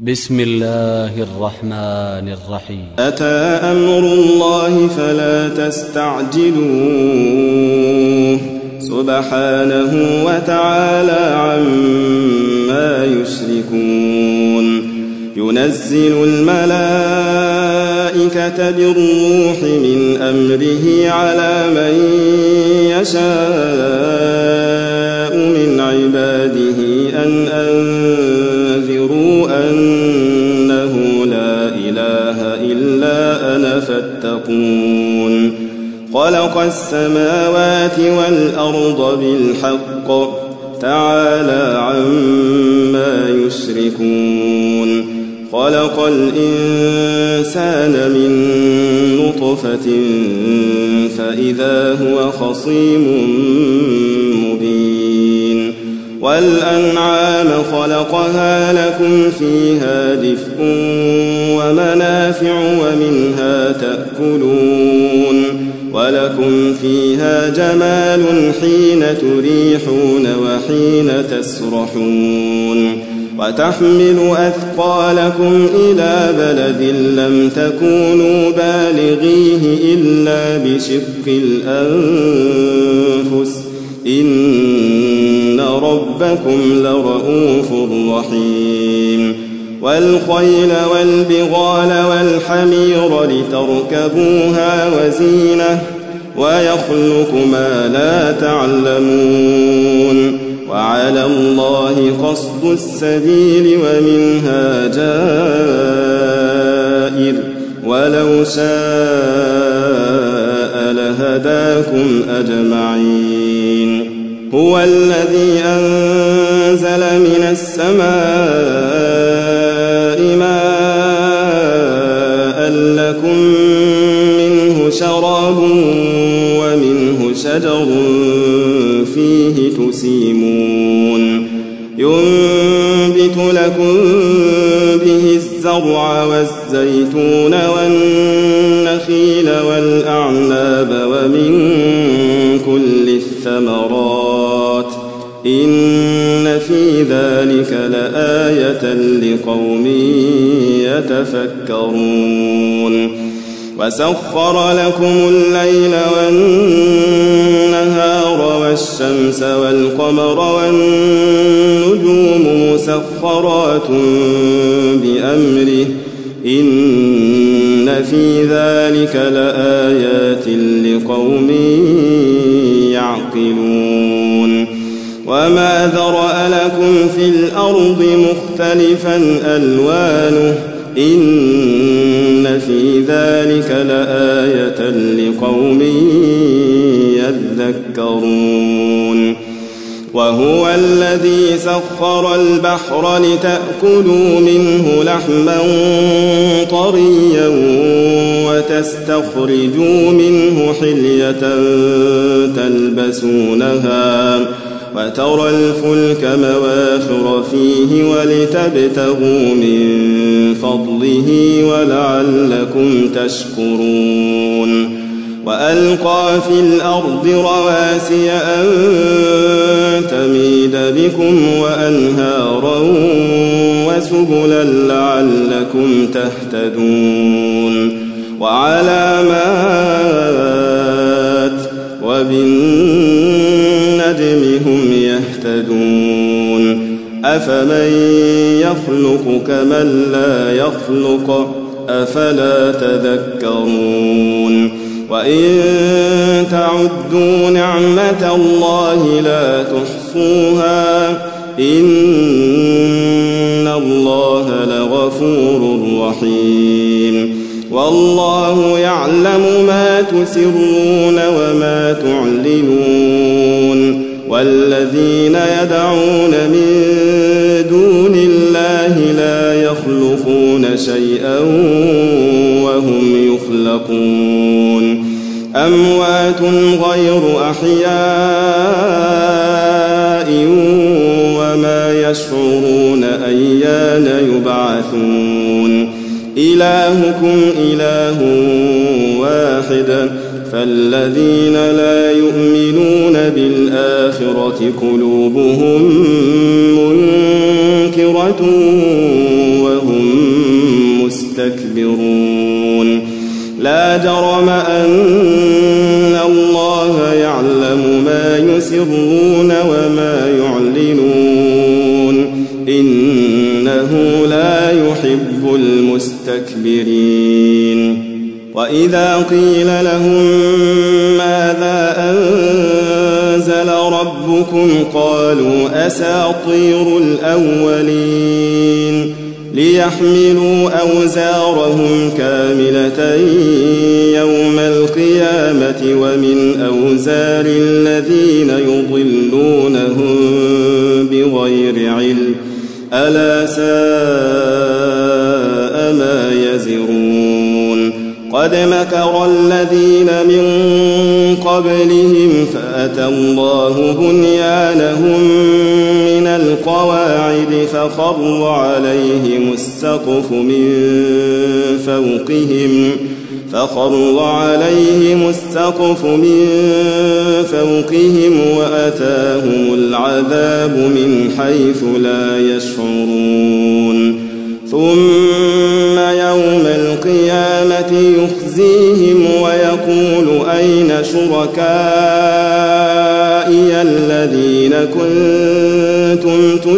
بسم الله الرحمن الرحيم. أتى أمر الله فلا تستعجلوه سبحانه وتعالى عما يشركون. ينزل الملائكة بالروح من أمره على من يشاء من عباده أن أنذروا أنه لا إله إلا أنا فاتقون. خلق السماوات والأرض بالحق تعالى عما يشركون. خلق الإنسان من نطفة فإذا هو خصيم مبين. والأنعام خلقها لكم فيها دفء ومنافع ومنها تأكلون ولكم فيها جمال حين تريحون وحين تسرحون. وتحمل أثقالكم إلى بلد لم تكونوا بالغيه إلا بشق الأنفس إن ربكم لرؤوف رحيم. والخيل والبغال والحمير لتركبوها وزينة ويخلق ما لا تعلمون. وعلى الله قصد السبيل ومنها جائر ولو شاء لهداكم أجمعين. هو الذي أنزل من السماء ماء لكم منه شراب ومنه شجر فيه تسيمون. ينبت لكم به الزرع والزيتون والنخيل والأعناب ومن كل الثمرات إن في ذلك لآية لقوم يتفكرون. وسخر لكم الليل والنهار والشمس والقمر والنجوم مسخرات بأمره إن في ذلك لآيات لقوم يعقلون. وما ذرأ لكم في الأرض مختلفا ألوانه إن في ذلك لآية لقوم يذكرون. وهو الذي سخر البحر لتأكلوا منه لحما طريا وتستخرجوا منه حلية تلبسونها وترى الفلك مواخر فيه ولتبتغوا من فضله ولعلكم تشكرون. وألقى في الأرض رواسي أن تميد بكم وأنهارا وسبلا لعلكم تهتدون. وعلامات وبالنجم هم يهتدون. أفمن يخلق كمن لا يخلق أفلا تذكرون. وإن تعدوا نعمة الله لا تحصوها إن الله لغفور رحيم. والله يعلم ما تسرون وما تعلنون. والذين يدعون من دون الله لا يخلقون شيئا وهم يخلقون. أموات غير أحياء وما يشعرون أيان يبعثون. إلهكم إله واحد فالذين لا يؤمنون بالآخرة قلوبهم منكرة وهم المستكبرون لا جرم أن الله يعلم ما يسرون وما يعلنون إنه لا يحب المستكبرين وإذا قيل لهم ماذا أنزل ربكم قالوا أساطير الأولين ليحملوا أوزارهم كاملة يوم القيامة ومن أوزار الذين يضلونهم بغير علم ألا ساء ما يزرون قد مكر الذين من قبلهم فأتى الله بنيانهم من القواعد فخر عليهم السقف من فوقهم وأتاهم العذاب من حيث لا يشعرون ثم يوم القيامة يخزيهم ويقول أين شركائي الذين كنتم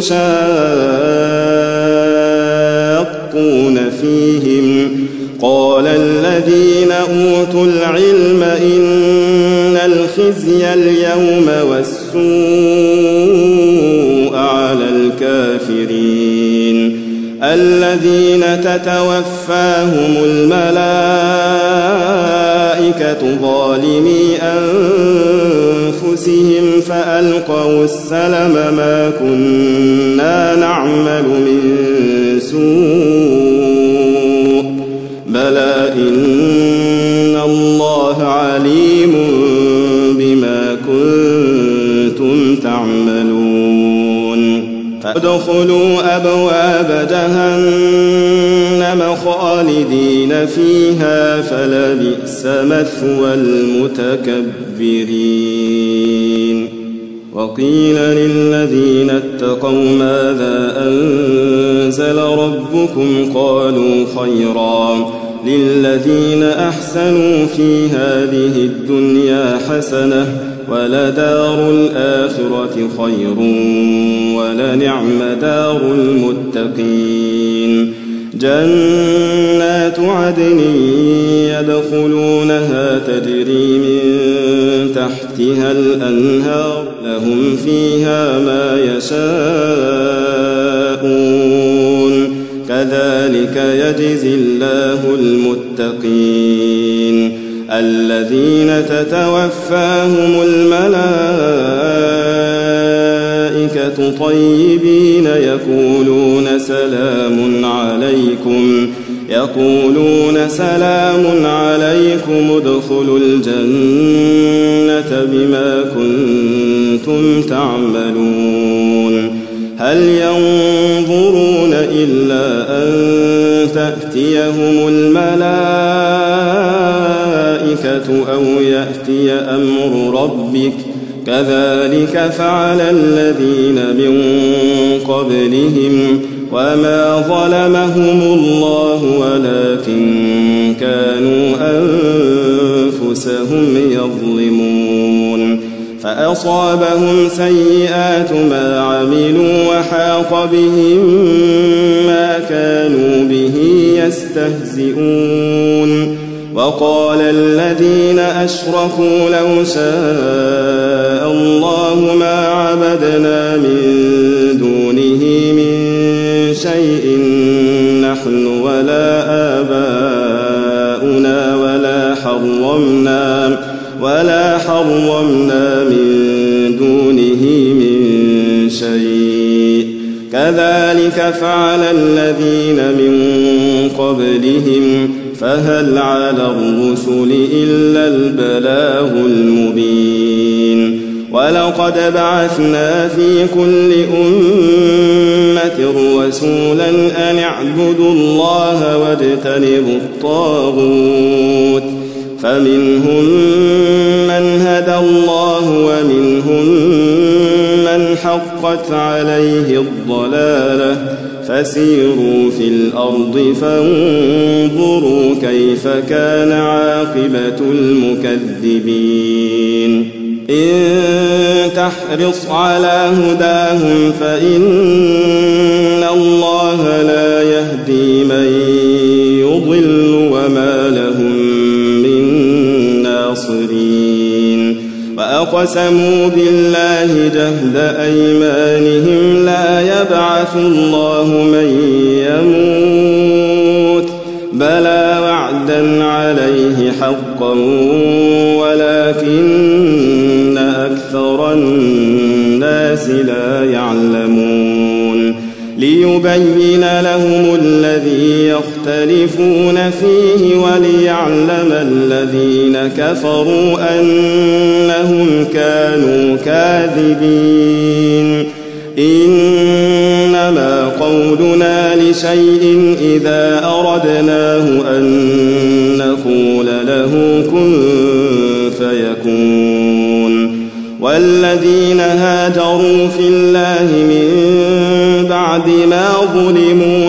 تشاقون فيهم قال الذين أوتوا العلم إن الخزي اليوم والسوء على الكافرين الذين تتوفاهم الملائكة ظالمي أنفسهم فألقوا السلم ما كنا نعمل من سوء بلى إن الله عليم بما كنتم تعملون فادخلوا أبواب جهنم خالدين فيها فلبئس مثوى المتكبرين وقيل للذين اتقوا ماذا أنزل ربكم قالوا خيرا للذين أحسنوا في هذه الدنيا حسنة ولدار الآخرة خير ولنعم دار المتقين جنات عدن يدخلونها تجري من تحتها الأنهار لهم فيها ما يشاءون كذلك يجزي الله المتقين الذين تتوفاهم الملائكة طيبين يقولون سلام عليكم ادخلوا الجنة بما كنتم تعملون هل ينظرون إلا أن تأتيهم الملائكة أو يأتي أمر ربك كذلك فعل الذين من قبلهم وما ظلمهم الله ولكن كانوا أنفسهم يظلمون فأصابهم سيئات ما عملوا وحاق بهم ما كانوا به يستهزئون وقال الذين أشركوا لو شاء الله ما عبدنا من دونه من شيء نحن ولا آباؤنا ولا حرمنا من دونه من شيء كذلك فعل الذين من قبلهم فهل على الرسل إلا البلاغ المبين ولقد بعثنا في كل أمة رسولا أن اعبدوا الله واجتنبوا الطاغوت فمنهم من هدى الله ومنهم من حقت عليه الضلالة فسيروا في الأرض فانظروا كيف كان عاقبة المكذبين إن تحرص على هداهم فإن الله لا يهدي من يضل وما لهم من ناصرين وأقسموا بالله جهد أيمانهم لا يبعث الله من يموت بلى وعدا عليه حقا ولكن أكثر الناس لا يعلمون ليبين لهم الذي يختلفون فيه وليعلم الذين كفروا أنهم كانوا كاذبين إنما قولنا لشيء إذا أردناه أن نقول له كن فيكون والذين هاجروا في الله من بعد ما ظلموا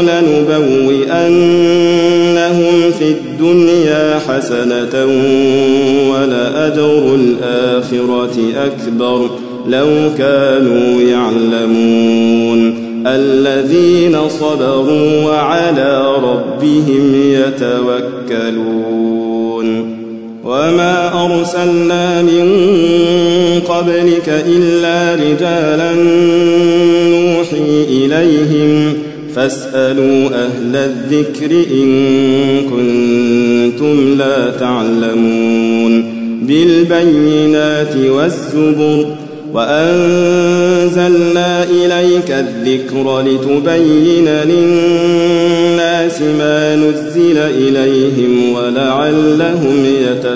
لنبوئنهم في الدنيا حسنة ولأجر الآخرة أكبر لو كانوا يعلمون الذين صبروا وعلى ربهم يتوكلون وما أرسلنا من قبلك إلا رجالا نوحي إليهم فاسألوا أهل الذكر إن كنتم لا تعلمون بالبينات والزبر وأنزلنا إليك الذكر لتبين للناس ما نزل إليهم ولعلهم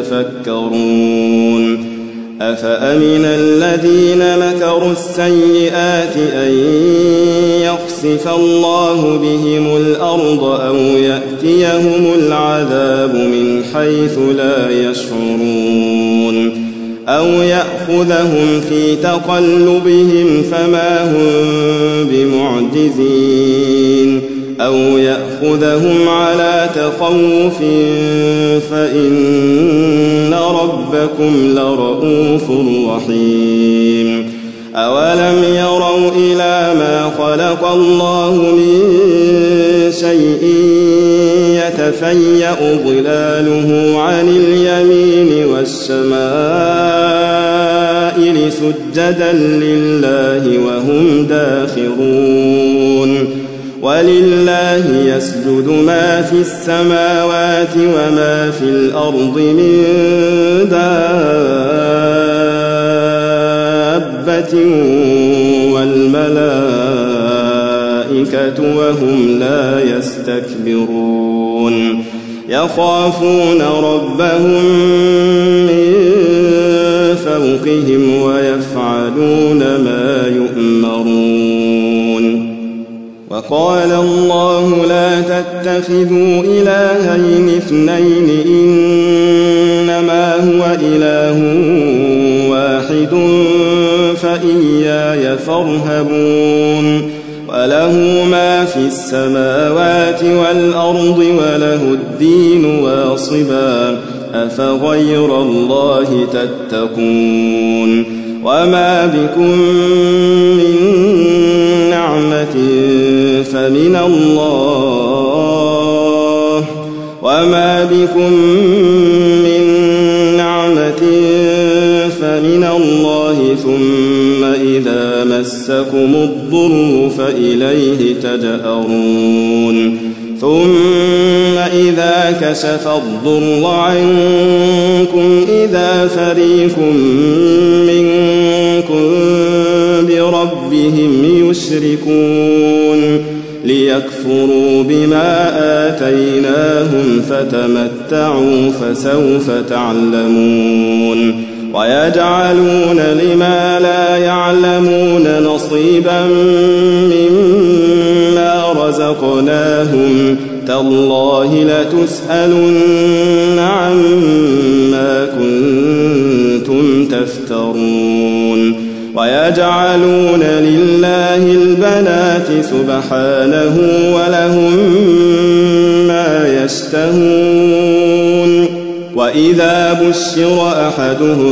يتفكرون أفأمن الذين مكروا السيئات أن يخسف الله بهم الأرض أو يأتيهم العذاب من حيث لا يشعرون أو يأخذهم في تقلبهم فما هم بمعجزين أو يأخذهم على تخوف فإن ربكم لرؤوف رحيم أولم يروا إلى ما خلق الله من شيء يتفيأ ظلاله عن اليمين والشمائل سجدا لله وهم داخرون ولله يسجد ما في السماوات وما في الأرض من دابة والملائكة وهم لا يستكبرون يخافون ربهم من فوقهم ويفعلون ما يؤمرون وقال الله لا تتخذوا إلهين اثنين إنما هو إله واحد فإياي فارهبون وله ما في السماوات والأرض وله الدين واصبا أفغير الله تتقون وما بكم من نعمة فمن الله وما بكم من نعمة فمن الله ثم إذا مسكم الضر فإليه تجأرون ثم إذا كشف الضر عنكم إذا فريق منكم بربهم يشركون ليكفروا بما آتيناهم فتمتعوا فسوف تعلمون ويجعلون لما لا يعلمون نصيبا مما رزقناهم تالله لتسألن عما كنتم تفترون ويجعلون لله البنات سبحانه ولهم ما يشتهون وإذا بشر أحدهم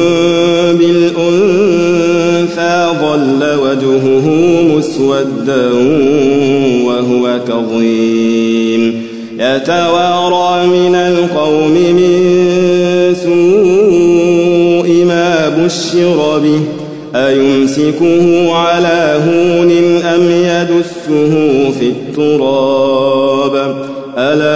بالأنثى ظل وجهه مسودا وهو كظيم يتوارى من القوم من سوء ما بشر به أيمسكه على هون أم يدسه في التراب ألا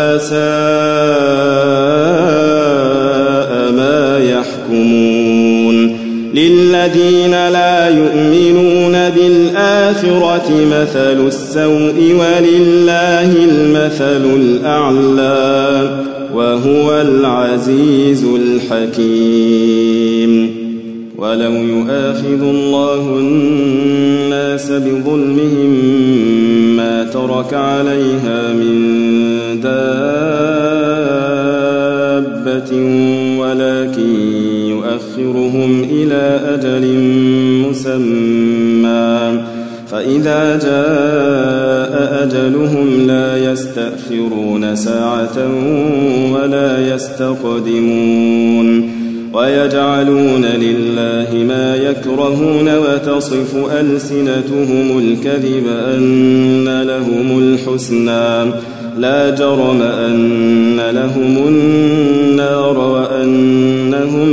ساء ما يحكمون للذين لا يؤمنون بالآخرة مثل السوء ولله المثل الأعلى وهو العزيز الحكيم ولو يؤاخذ الله الناس بظلمهم ما ترك عليها من دابة ولكن يؤخرهم إلى أجل مسمى فإذا جاء أجلهم لا يستأخرون ساعة ولا يستقدمون ويجعلون لله ما يكرهون وتصف ألسنتهم الكذب أن لهم الحسنى لا جرم أن لهم النار وأنهم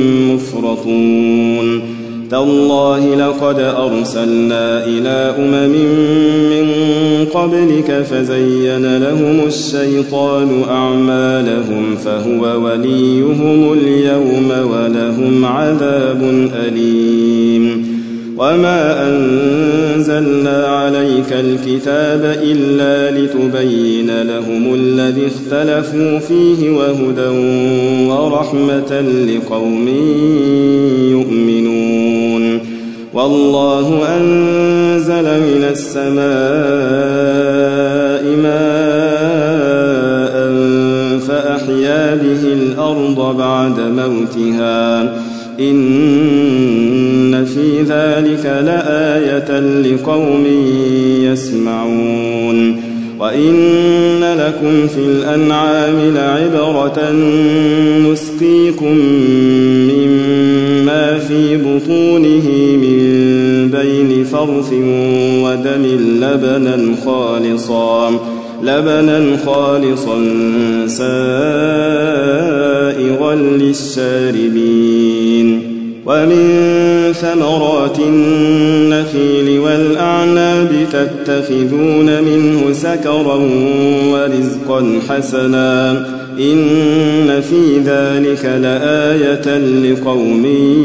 مفرطون تالله لقد أرسلنا إلى من قبلك فزين لهم الشيطان أعمالهم فهو وليهم اليوم ولهم عذاب أليم وما أنزلنا عليك الكتاب إلا لتبين لهم الذي اختلفوا فيه وهدى ورحمة لقوم يؤمنون والله أنزل من السماء ماء فأحيا به الأرض بعد موتها إن في ذلك لآية لقوم يسمعون وإن لكم في الأنعام لعبرة نسقيكم مما في بطونه من بين فرث ودم لبنا خالصا سائغا للشاربين ومن ثمرات النخيل والأعناب تتخذون منه سكرا ورزقا حسنا إن في ذلك لآية لقوم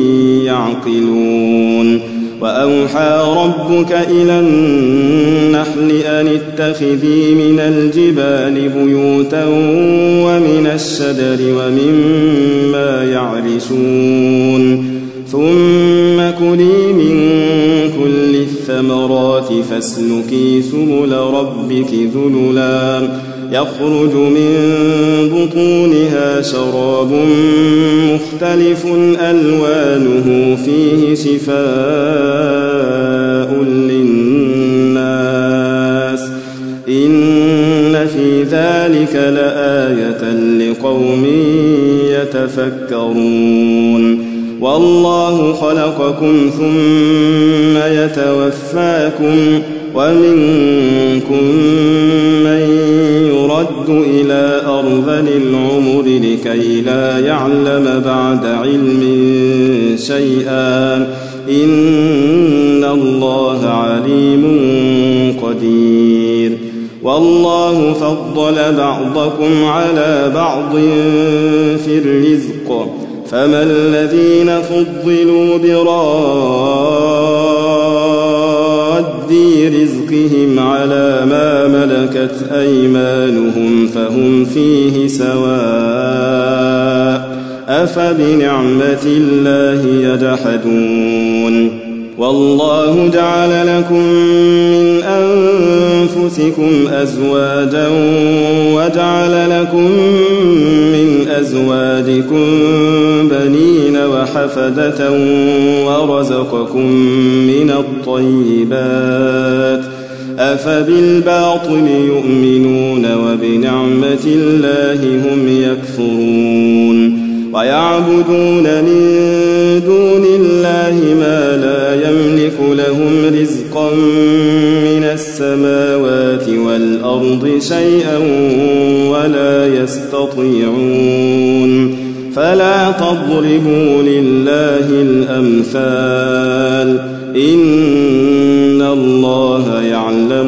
يعقلون وأوحى ربك إلى النحل أن اتخذي من الجبال بيوتا ومن الشجر ومما يعرشون ثم كلي من كل الثمرات فاسلكي سبل ربك ذللا يخرج من بطونها شراب مختلف ألوانه فيه شفاء للناس إن في ذلك لآية لقوم يتفكرون والله خلقكم ثم يتوفاكم ومنكم من يرد إلى أرذل العمر لكي لا يعلم بعد علم شيئا إن الله عليم قدير والله فضل بعضكم على بعض في الرزق فما الذين فضلوا براد رزقهم على ما ملكت أيمانهم فهم فيه سواء أفبنعمة الله يجحدون والله جعل لكم من أنفسكم أزواجا وجعل لكم من أزواجكم بنين وحفدة ورزقكم من الطيبات أفبالباطل يؤمنون وبنعمة الله هم يكفرون ويعبدون من دون الله ما لا يملك لهم رزقا من السماوات والأرض شيئا ولا يستطيعون فلا تضربوا لله الأمثال إن الله يعلم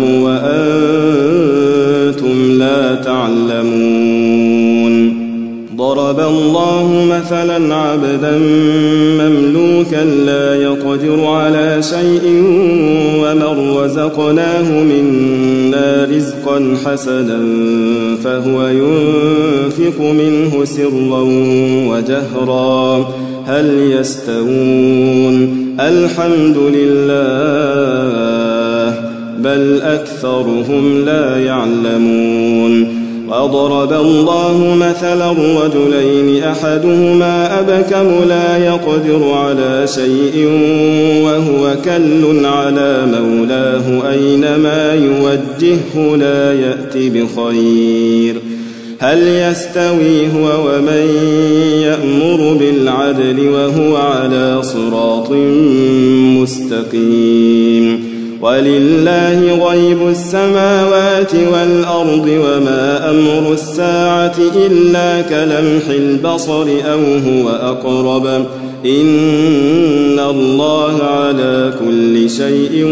وأنتم لا تعلمون ضرب الله مثلا عبدا مملوكا لا يقدر على شيء ومن رزقناه منا رزقا حسنا فهو ينفق منه سرا وجهرا هل يستوون الحمد لله بل أكثرهم لا يعلمون وضرب الله مثلا رجلين أحدهما أبكم لا يقدر على شيء وهو كل على مولاه أينما يوجهه لا يأتي بخير هل يستوي هو ومن يأمر بالعدل وهو على صراط مستقيم ولله غيب السماوات والأرض وما أمر الساعة إلا كلمح البصر أو هو أقرب إن الله على كل شيء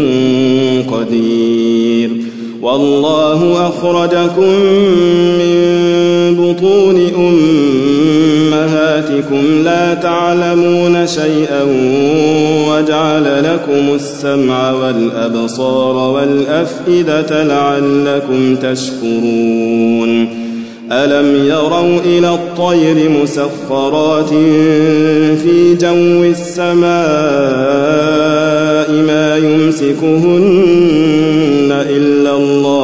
قدير والله أخرجكم من بطون أمهاتكم لا تعلمون شيئا وجعل لكم السمع والأبصار والأفئدة لعلكم تشكرون ألم يروا إلى الطير مسخرات في جو السماء ما يمسكهن إلا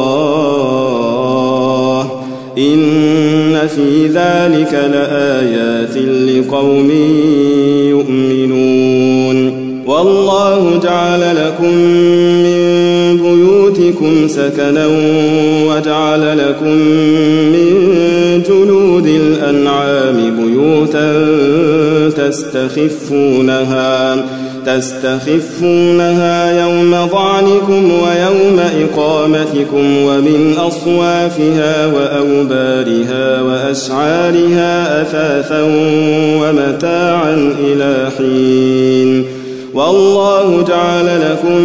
الله إن في ذلك لآيات لقوم يؤمنون والله جعل لكم من بيوتكم سكنا وجعل لكم من جلود الأنعام بيوتا تستخفونها يوم ظعنكم ويوم إقامتكم ومن أصوافها وأوبارها وأشعارها أثاثا ومتاعا إلى حين والله جعل لكم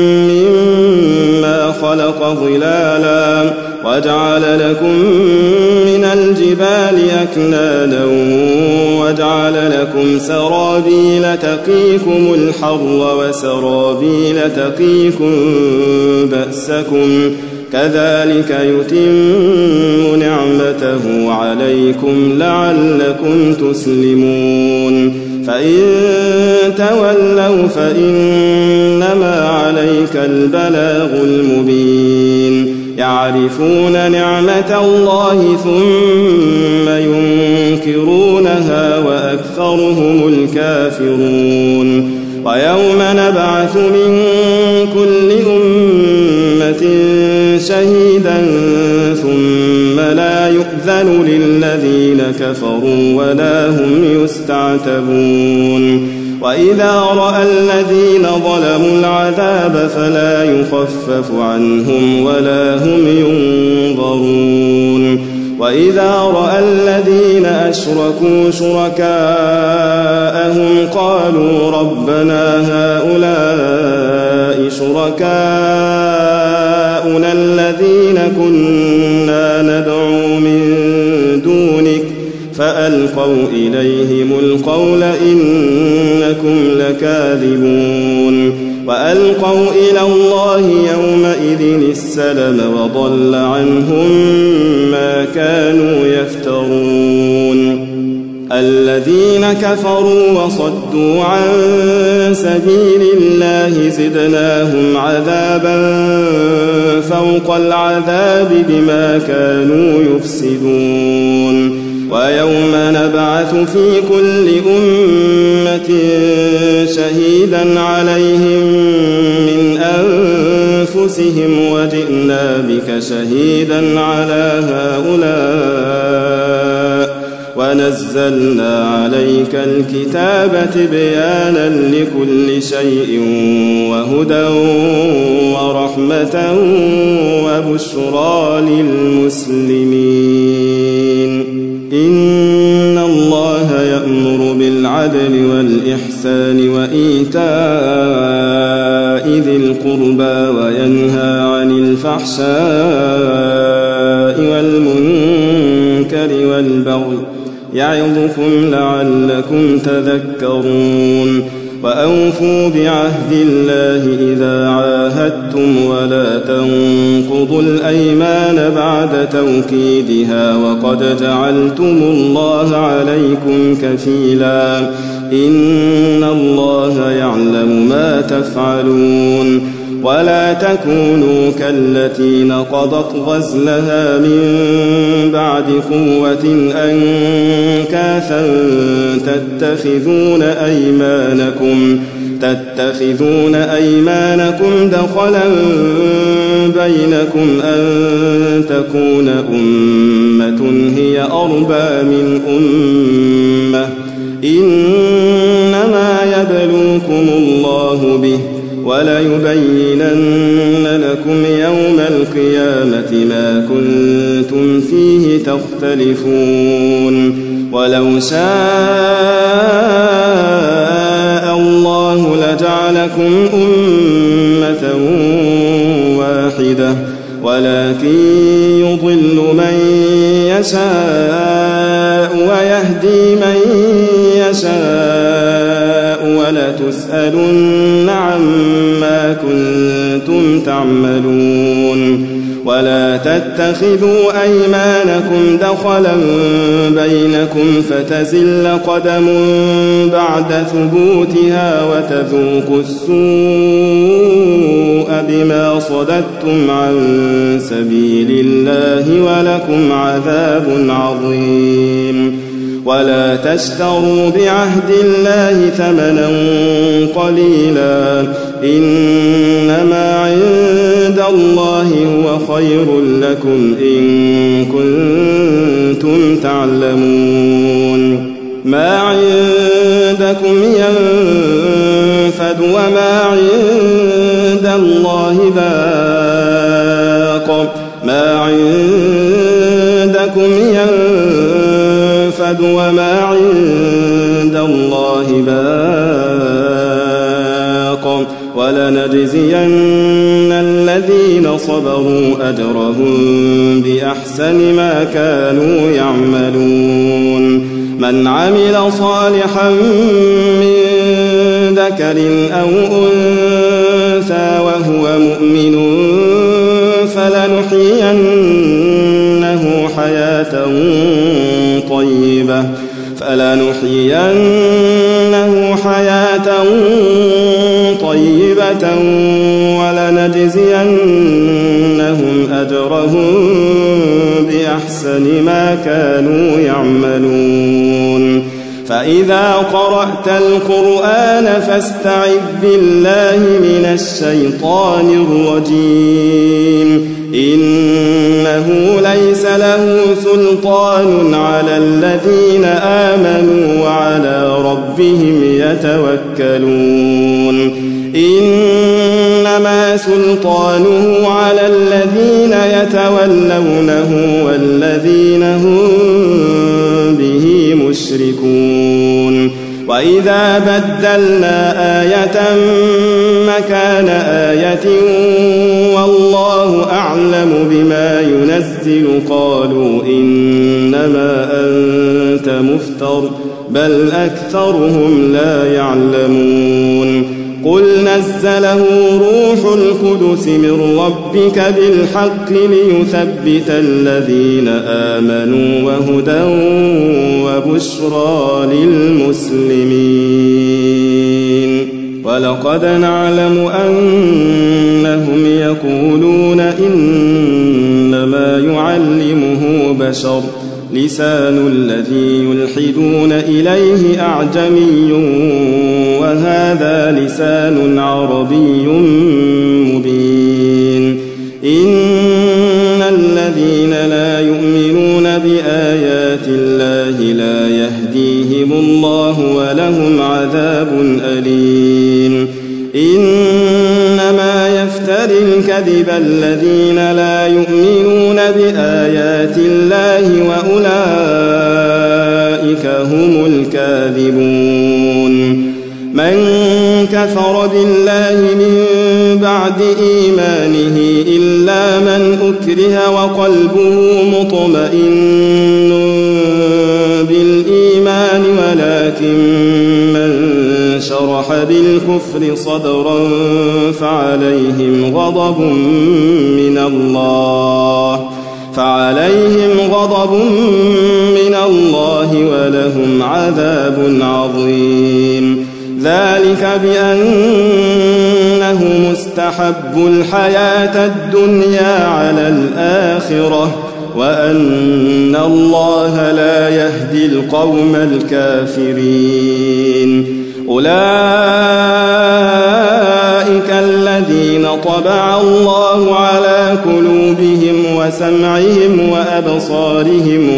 مما خلق ظلالا وجعل لكم من الجبال أكنانا وجعل لكم سرابيل تقيكم الحر وسرابيل تقيكم بأسكم كذلك يتم نعمته عليكم لعلكم تسلمون فإن تولوا فإنما عليك البلاغ المبين يعرفون نعمة الله ثم ينكرونها وأكثرهم الكافرون ويوم نبعث من كل أمة شهيدا ثم لا يؤذن للذين كفروا ولا هم يستعتبون وإذا رأى الذين ظلموا العذاب فلا يخفف عنهم ولا هم ينظرون وإذا رأى الذين أشركوا شركاءهم قالوا ربنا هؤلاء شركاؤنا الذين كنا ندعو من دونك فألقوا إليهم القول إنكم لكاذبون وألقوا إلى الله يومئذ السلم وضل عنهم ما كانوا يفترون الذين كفروا وصدوا عن سبيل الله زدناهم عذابا فوق العذاب بما كانوا يفسدون ويوم نبعث في كل أمة شهيدا عليهم من أنفسهم وجئنا بك شهيدا على هؤلاء ونزلنا عليك الكتاب تبيانا لكل شيء وهدى ورحمة وبشرى للمسلمين إن الله يأمر بالعدل والإحسان وإيتاء ذي القربى وينهى عن الفحشاء والمنكر والبغي يعظكم لعلكم تذكرون وأوفوا بعهد الله إذا عاهدتم ولا تنقضوا الأيمان بعد توكيدها وقد جعلتم الله عليكم كفيلا إن الله يعلم ما تفعلون ولا تكونوا كالتي نقضت غزلها من بعد قوة أنكاثا تتخذون أيمانكم دخلا بينكم أن تكون أمة هي أربى من أمة إنما يبلوكم الله به وليبينن لكم يوم القيامة ما كنتم فيه تختلفون ولو شاء الله لجعلكم أمة واحدة ولكن يضل من يشاء ويهدي من يشاء ولتسألن عما كنتم تعملون ولا تتخذوا أيمانكم دخلا بينكم فتزل قدم بعد ثبوتها وتذوقوا السوء بما صددتم عن سبيل الله ولكم عذاب عظيم ولا تشتروا بعهد الله ثمنا قليلا إنما عند الله هو خير لكم إن كنتم تعلمون ما عندكم ينفد وما عند الله باق ما عندكم ينفد وما عند الله باق ولنجزين الذين صبروا أجرهم بأحسن ما كانوا يعملون من عمل صالحا من ذكر أو أنثى وهو مؤمن فلنحيينه حياة طيبة ولنجزينهم أجرهم بأحسن ما كانوا يعملون فإذا قرأت القرآن فاستعذ بالله من الشيطان الرجيم إنه ليس له سلطان على الذين آمنوا وعلى ربهم يتوكلون إنما سلطانه على الذين يتولونه والذين هم به مشركون وإذا بدلنا آية مكان آية والله أعلم بما ينزل قالوا إنما أنت مفتر بل أكثرهم لا يعلمون قل نزله روح القدس من ربك بالحق ليثبت الذين آمنوا وهدى وبشرى للمسلمين ولقد نعلم أنهم يقولون إنما يعلمه بشر لسان الذي يلحدون إليه أعجمي وهذا لسان عربي مبين إن الذين لا يؤمنون بآيات الله لا يهديهم الله ولهم عذاب أليم إنما يفتري الكذب الذين لا يؤمنون بآيات الله وأولئك هم الكاذبون من كفر بالله من بعد إيمانه إلا من أكره وقلبه مطمئن بالإيمان ولكن من شرح بالكفر صدرا فعليهم غضب من الله ولهم عذاب عظيم ذلك بأنه مستحب الحياة الدنيا على الآخرة وأن الله لا يهدي القوم الكافرين أولئك الذين طبع الله على قلوبهم وسمعهم وأبصارهم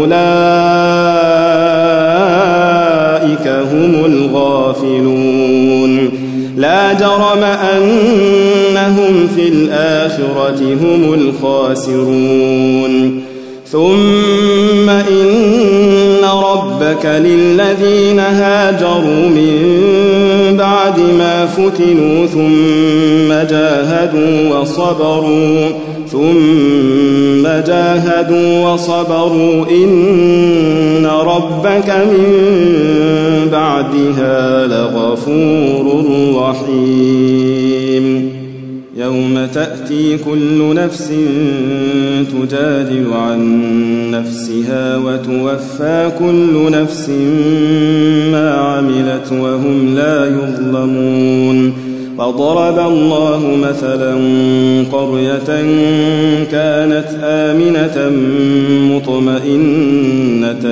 وأولئك هم الغافلون لا جرم أنهم في الآخرة هم الخاسرون ثم إن ربك للذين هاجروا من بعد ما فتنوا ثم جاهدوا وصبروا إن ربك من بعدها لغفور رحيم يوم تأتي كل نفس تجادل عن نفسها وتوفى كل نفس ما عملت وهم لا يظلمون وضرب الله مثلا قرية كانت آمنة مطمئنة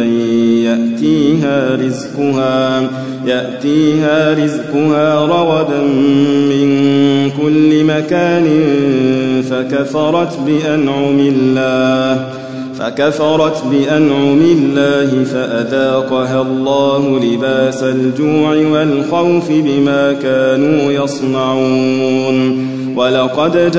يأتيها رزقها رغدا من كل مكان فكفرت بأنعم الله فأذاقها الله لباس الجوع والخوف بما كانوا يصنعون ولقد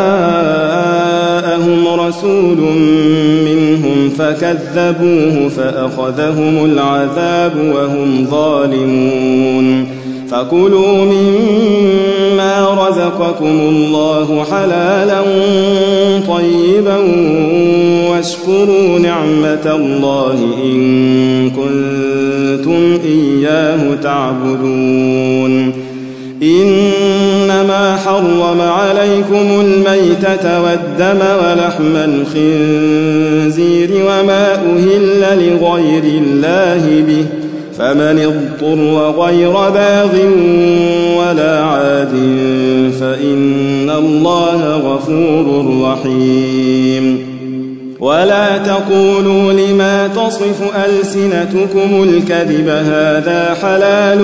جاءهم رسول منهم فكذبوه فأخذهم العذاب وهم ظالمون فكلوا مما رزقكم الله حلالا طيبا واشكروا نعمة الله إن كنتم إياه تعبدون إنما حرم عليكم الميتة والدم ولحم الخنزير وما أهل لغير الله به فمن اضطر غير باغ ولا عاد فإن الله غفور رحيم ولا تقولوا لما تصف ألسنتكم الكذب هذا حلال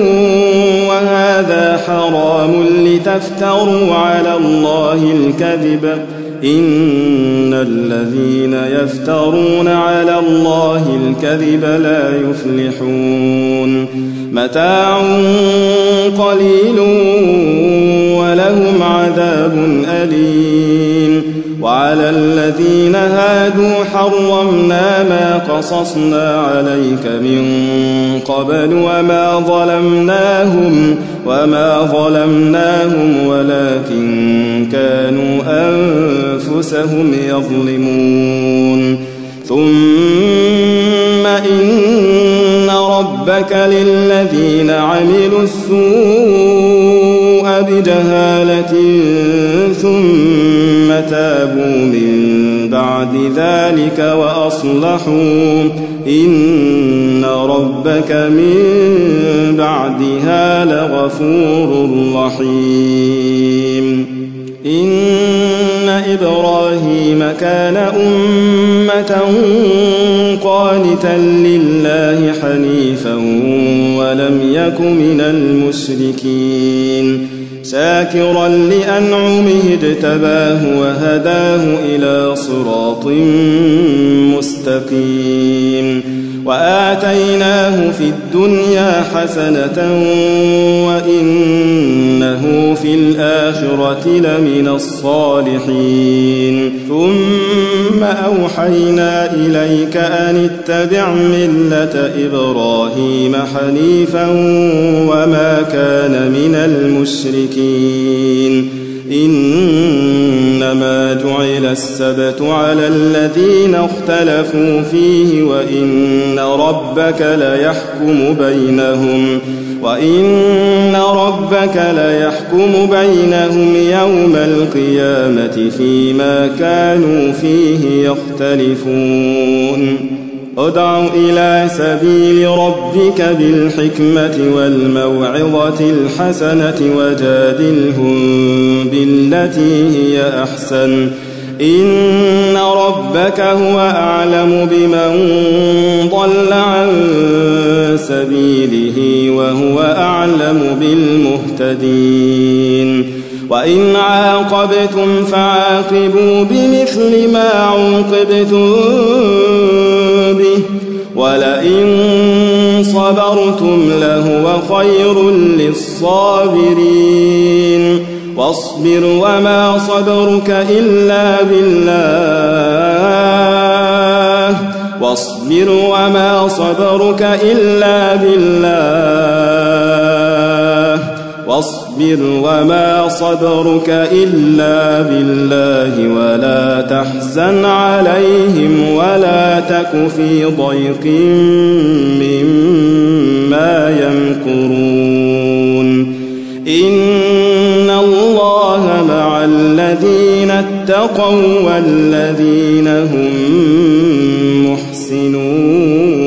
وهذا حرام لتفتروا على الله الكذب إن الذين يفترون على الله الكذب لا يفلحون متاع قليل ولهم عذاب أليم وعلى الذين هادوا حرمنا ما قصصنا عليك من قبل وما ظلمناهم ولكن كانوا أنفسهم يظلمون ثم إن ربك للذين عملوا السوء بجهالة ثم تابوا من بعد ذلك وأصلحوا إن ربك من بعدها لغفور رحيم إن إبراهيم كان أمة قانتا لله حنيفا ولم يك من المشركين شاكرا لأنعمه اجتباه وهداه إلى صراط مستقيم وآتيناه في الدنيا حسنة وإنه في الآخرة لمن الصالحين ثم أوحينا إليك أن اتبع ملة إبراهيم حنيفا وما كان من المشركين إنما جعل السبت على الذين اختلفوا فيه وإن ربك ليحكم بينهم يوم القيامة فيما كانوا فيه يختلفون ادع إلى سبيل ربك بالحكمة والموعظة الحسنة وجادلهم بالتي هي أحسن إن ربك هو أعلم بمن ضل عن سبيله وهو أعلم بالمهتدين وإن عاقبتم فعاقبوا بمثل ما عوقبتم به ولئن صبرتم لهو خير للصابرين واصبر وما صبرك إلا بالله ولا تحزن عليهم ولا تك في ضيق مما يمكرون إن الله مع الذين اتقوا والذين هم محسنون